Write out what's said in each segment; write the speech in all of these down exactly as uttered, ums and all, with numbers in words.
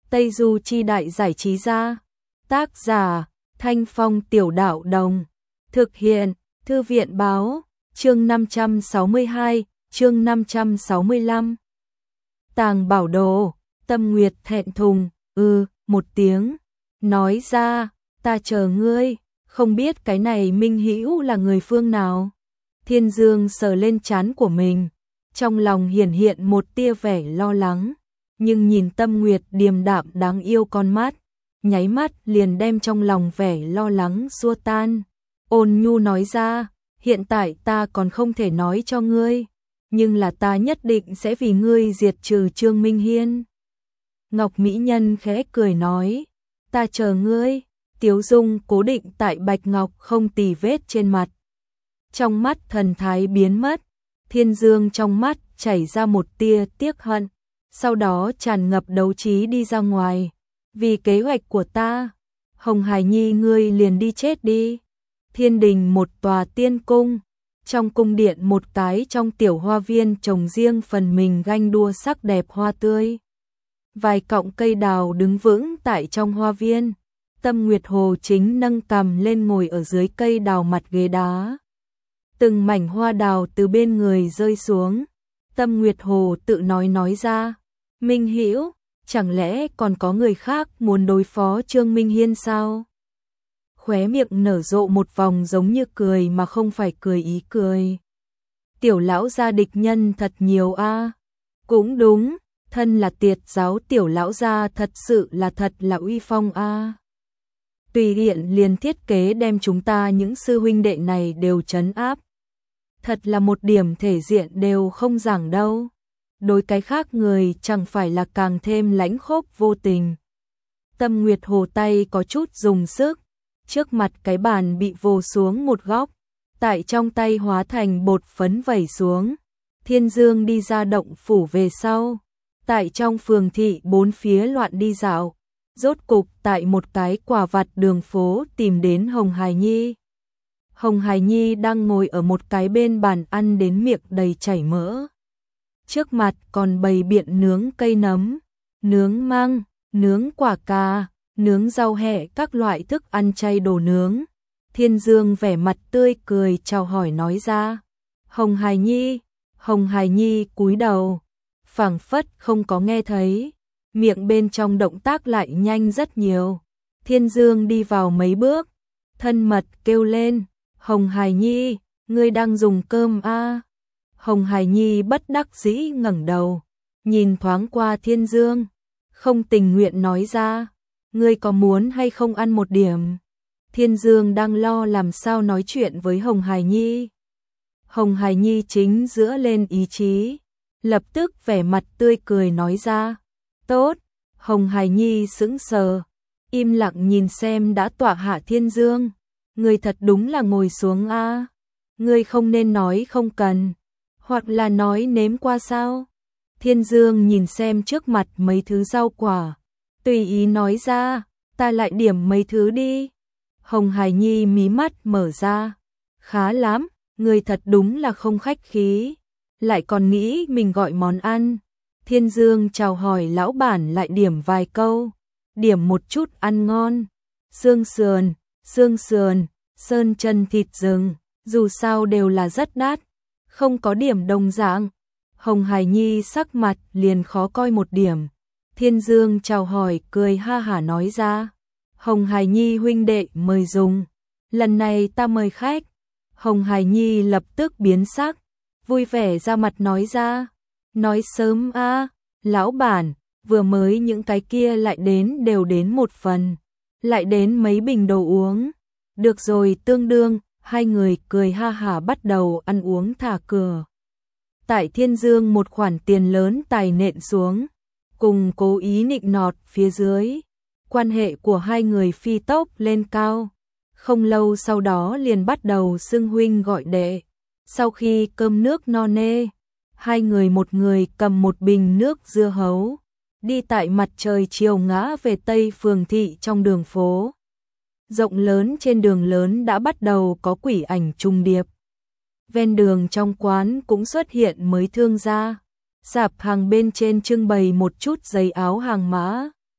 Tây Du Chi Đại Giải Trí Gia. Tác giả Thanh Phong Tiểu Đạo Đồng. Thực hiện Thư viện Báo. Chương năm trăm sáu mươi hai, chương năm trăm sáu mươi lăm. Tàng bảo đồ. Tâm Nguyệt thẹn thùng, ừ, một tiếng. Nói ra, ta chờ ngươi, không biết cái này Minh Hữu là người phương nào. Thiên Dương sờ lên trán của mình, trong lòng hiển hiện một tia vẻ lo lắng, nhưng nhìn Tâm Nguyệt điềm đạm đáng yêu con mắt, nháy mắt liền đem trong lòng vẻ lo lắng xua tan. Ôn nhu nói ra, hiện tại ta còn không thể nói cho ngươi, nhưng là ta nhất định sẽ vì ngươi diệt trừ Trương Minh Hiên. Ngọc Mỹ Nhân khẽ cười nói, ta chờ ngươi, tiếu dung cố định tại Bạch Ngọc không tì vết trên mặt. Trong mắt thần thái biến mất, Thiên Dương trong mắt chảy ra một tia tiếc hận, sau đó tràn ngập đấu trí đi ra ngoài. Vì kế hoạch của ta, Hồng Hải Nhi ngươi liền đi chết đi. Thiên đình một tòa tiên cung, trong cung điện một cái trong tiểu hoa viên trồng riêng phần mình ganh đua sắc đẹp hoa tươi. Vài cọng cây đào đứng vững tại trong hoa viên. Tâm Nguyệt Hồ chính nâng cằm lên ngồi ở dưới cây đào mặt ghế đá. Từng mảnh hoa đào từ bên người rơi xuống. Tâm Nguyệt Hồ tự nói nói ra, Minh Hữu, chẳng lẽ còn có người khác muốn đối phó Trương Minh Hiên sao? Khóe miệng nở rộ một vòng giống như cười mà không phải cười ý cười. Tiểu lão gia địch nhân thật nhiều a. À. Cũng đúng, thân là tiệt giáo tiểu lão gia thật sự là thật là uy phong a. À. Tùy tiện liền thiết kế đem chúng ta những sư huynh đệ này đều trấn áp. Thật là một điểm thể diện đều không giảng đâu. Đối cái khác người chẳng phải là càng thêm lãnh khốc vô tình. Tâm Nguyệt Hồ tay có chút dùng sức, trước mặt cái bàn bị vồ xuống một góc, tại trong tay hóa thành bột phấn vẩy xuống. Thiên Dương đi ra động phủ về sau, tại trong phường thị bốn phía loạn đi dạo, rốt cục tại một cái quả vặt đường phố tìm đến Hồng Hải Nhi. Hồng Hải Nhi đang ngồi ở một cái bên bàn ăn đến miệng đầy chảy mỡ. Trước mặt còn bày biện nướng cây nấm, nướng măng, nướng quả cà, nướng rau hẹ các loại thức ăn chay đồ nướng. Thiên Dương vẻ mặt tươi cười chào hỏi nói ra, Hồng Hải Nhi. Hồng Hải Nhi cúi đầu, phảng phất không có nghe thấy, miệng bên trong động tác lại nhanh rất nhiều. Thiên Dương đi vào mấy bước, thân mật kêu lên, Hồng Hải Nhi, ngươi đang dùng cơm a? À? Hồng Hải Nhi bất đắc dĩ ngẩng đầu, nhìn thoáng qua Thiên Dương, không tình nguyện nói ra, ngươi có muốn hay không ăn một điểm? Thiên Dương đang lo làm sao nói chuyện với Hồng Hải Nhi. Hồng Hải Nhi chính giữa lên ý chí, lập tức vẻ mặt tươi cười nói ra, tốt. Hồng Hải Nhi sững sờ, im lặng nhìn xem đã tọa hạ Thiên Dương, ngươi thật đúng là ngồi xuống a, à. Ngươi không nên nói không cần, hoặc là nói nếm qua sao? Thiên Dương nhìn xem trước mặt mấy thứ rau quả, tùy ý nói ra, ta lại điểm mấy thứ đi. Hồng Hải Nhi mí mắt mở ra, khá lắm, ngươi thật đúng là không khách khí, lại còn nghĩ mình gọi món ăn. Thiên Dương chào hỏi lão bản lại điểm vài câu, điểm một chút ăn ngon, xương sườn, xương sườn, sơn chân thịt rừng, dù sao đều là rất đắt, không có điểm đồng dạng. Hồng Hải Nhi sắc mặt liền khó coi một điểm. Thiên Dương chào hỏi cười ha hả nói ra, Hồng Hải Nhi huynh đệ mời dùng, lần này ta mời khách. Hồng Hải Nhi lập tức biến sắc, vui vẻ ra mặt nói ra, nói sớm a, à, lão bản, vừa mới những cái kia lại đến đều đến một phần, lại đến mấy bình đồ uống. Được rồi tương đương, hai người cười ha hả bắt đầu ăn uống thả cửa. Tại Thiên Dương một khoản tiền lớn tài nện xuống, cùng cố ý nịnh nọt phía dưới, quan hệ của hai người phi tốc lên cao. Không lâu sau đó liền bắt đầu xưng huynh gọi đệ. Sau khi cơm nước no nê, hai người một người cầm một bình nước dưa hấu, đi tại mặt trời chiều ngã về tây phường thị trong đường phố. Rộng lớn trên đường lớn đã bắt đầu có quỷ ảnh trùng điệp. Ven đường trong quán cũng xuất hiện mới thương gia, sạp hàng bên trên trưng bày một chút giày áo hàng mã.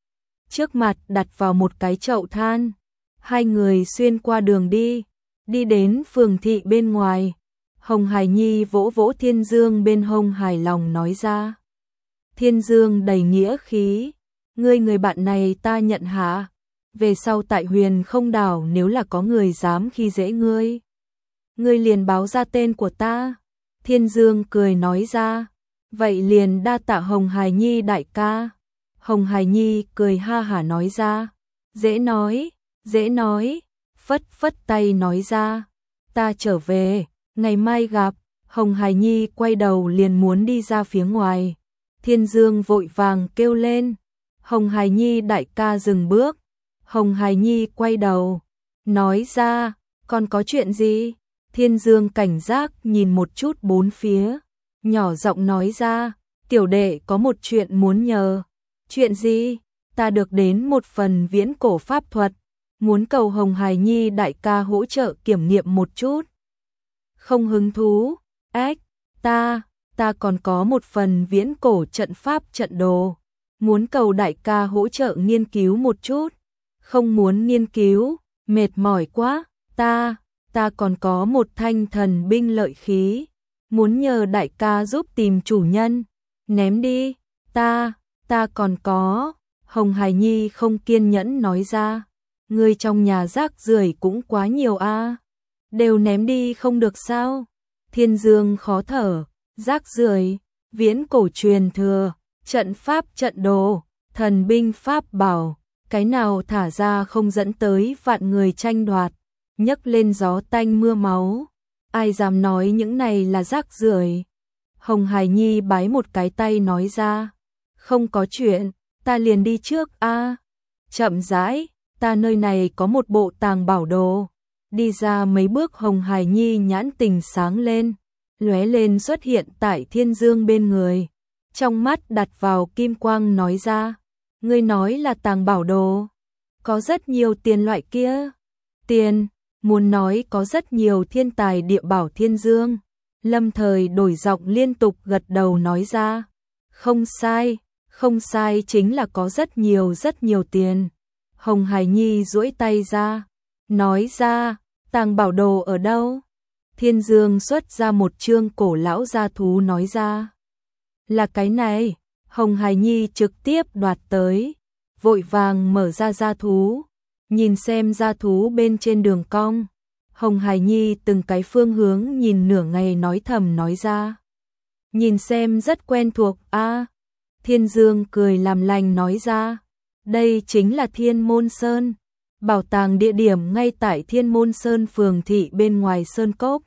trước mặt đặt vào một cái chậu than. Hai người xuyên qua đường đi, đi đến phường thị bên ngoài. Hồng Hải Nhi vỗ vỗ Thiên Dương bên hông hài lòng nói ra. Thiên Dương đầy nghĩa khí, ngươi người bạn này ta nhận hạ, về sau tại Huyền Không Đảo nếu là có người dám khi dễ ngươi, ngươi liền báo ra tên của ta. Thiên Dương cười nói ra, vậy liền đa tạ Hồng Hải Nhi đại ca. Hồng Hải Nhi cười ha hả nói ra, dễ nói, dễ nói, phất phất tay nói ra, ta trở về, ngày mai gặp. Hồng Hải Nhi quay đầu liền muốn đi ra phía ngoài. Thiên Dương vội vàng kêu lên, Hồng Hải Nhi đại ca dừng bước. Hồng Hải Nhi quay đầu, nói ra, còn có chuyện gì? Thiên Dương cảnh giác nhìn một chút bốn phía, nhỏ giọng nói ra, tiểu đệ có một chuyện muốn nhờ. Chuyện gì? Ta được đến một phần viễn cổ pháp thuật, muốn cầu Hồng Hải Nhi đại ca hỗ trợ kiểm nghiệm một chút. Không hứng thú, ếch, ta, ta còn có một phần viễn cổ trận pháp trận đồ, muốn cầu đại ca hỗ trợ nghiên cứu một chút. Không muốn nghiên cứu, mệt mỏi quá, ta, ta còn có một thanh thần binh lợi khí, muốn nhờ đại ca giúp tìm chủ nhân, ném đi, ta, ta còn có. Hồng Hải Nhi không kiên nhẫn nói ra, người trong nhà rác rưởi cũng quá nhiều a, đều ném đi không được sao? Thiên Dương khó thở, rác rưởi, viễn cổ truyền thừa, trận pháp trận đồ, thần binh pháp bảo, cái nào thả ra không dẫn tới vạn người tranh đoạt, nhấc lên gió tanh mưa máu, ai dám nói những này là rác rưởi? Hồng Hải Nhi bái một cái tay nói ra, không có chuyện, ta liền đi trước a. Chậm rãi, ta nơi này có một bộ tàng bảo đồ. Đi ra mấy bước Hồng Hải Nhi nhãn tình sáng lên, lóe lên xuất hiện tại Thiên Dương bên người, trong mắt đặt vào kim quang nói ra, ngươi nói là tàng bảo đồ, có rất nhiều tiền loại kia. Tiền, muốn nói có rất nhiều thiên tài địa bảo. Thiên Dương lâm thời đổi giọng liên tục gật đầu nói ra, không sai, không sai, chính là có rất nhiều rất nhiều tiền. Hồng Hải Nhi duỗi tay ra, nói ra, tàng bảo đồ ở đâu? Thiên Dương xuất ra một chương cổ lão gia thú nói ra, là cái này. Hồng Hải Nhi trực tiếp đoạt tới, vội vàng mở ra gia thú, nhìn xem gia thú bên trên đường cong. Hồng Hải Nhi từng cái phương hướng nhìn nửa ngày nói thầm nói ra, nhìn xem rất quen thuộc a. Thiên Dương cười làm lành nói ra, đây chính là Thiên Môn Sơn, bảo tàng địa điểm ngay tại Thiên Môn Sơn phường thị bên ngoài sơn cốc.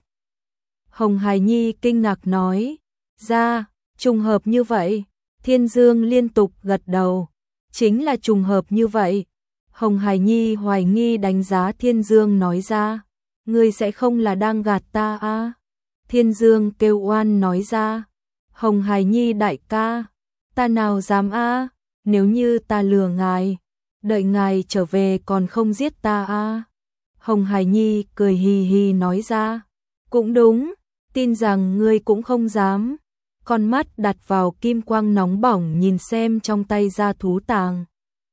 Hồng Hải Nhi kinh ngạc nói ra, trùng hợp như vậy? Thiên Dương liên tục gật đầu, chính là trùng hợp như vậy. Hồng Hải Nhi hoài nghi đánh giá Thiên Dương nói ra, ngươi sẽ không là đang gạt ta à? Thiên Dương kêu oan nói ra, Hồng Hải Nhi đại ca, ta nào dám a, nếu như ta lừa ngài, đợi ngài trở về còn không giết ta a. Hồng Hải Nhi cười hì hì nói ra, cũng đúng, tin rằng ngươi cũng không dám. Con mắt đặt vào kim quang nóng bỏng nhìn xem trong tay gia thú tàng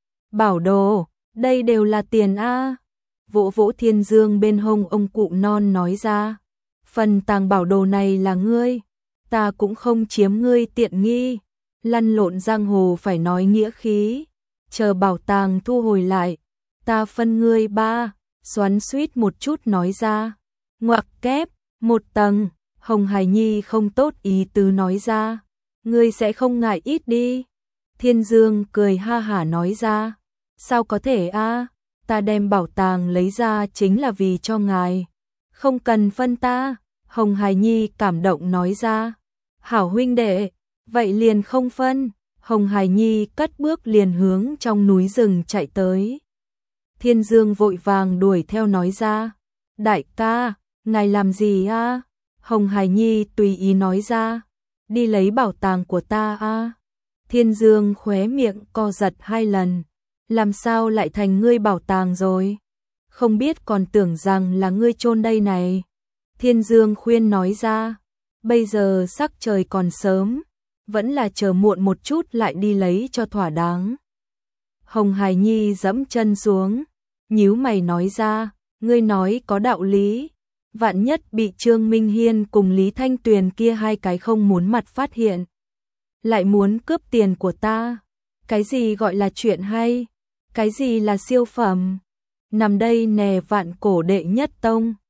bảo đồ, đây đều là tiền a. Vỗ vỗ Thiên Dương bên hông ông cụ non nói ra, phần tàng bảo đồ này là ngươi, ta cũng không chiếm ngươi tiện nghi, lăn lộn giang hồ phải nói nghĩa khí, chờ bảo tàng thu hồi lại, ta phân ngươi ba. Xoắn xuýt một chút nói ra, ngoặc kép, một tầng. Hồng Hải Nhi không tốt ý tứ nói ra, ngươi sẽ không ngại ít đi. Thiên Dương cười ha hả nói ra, sao có thể a, ta đem bảo tàng lấy ra chính là vì cho ngài, không cần phân ta. Hồng Hải Nhi cảm động nói ra, hảo huynh đệ, vậy liền không phân. Hồng Hải Nhi cất bước liền hướng trong núi rừng chạy tới. Thiên Dương vội vàng đuổi theo nói ra, đại ca, ngài làm gì a? Hồng Hải Nhi tùy ý nói ra, đi lấy bảo tàng của ta a. Thiên Dương khóe miệng co giật hai lần, làm sao lại thành ngươi bảo tàng rồi? Không biết còn tưởng rằng là ngươi chôn đây này. Thiên Dương khuyên nói ra, bây giờ sắc trời còn sớm, vẫn là chờ muộn một chút lại đi lấy cho thỏa đáng. Hồng Hải Nhi dẫm chân xuống, nhíu mày nói ra, ngươi nói có đạo lý, vạn nhất bị Trương Minh Hiên cùng Lý Thanh Tuyền kia hai cái không muốn mặt phát hiện, lại muốn cướp tiền của ta. Cái gì gọi là chuyện hay? Cái gì là siêu phẩm? Nằm đây nè vạn cổ đệ nhất tông.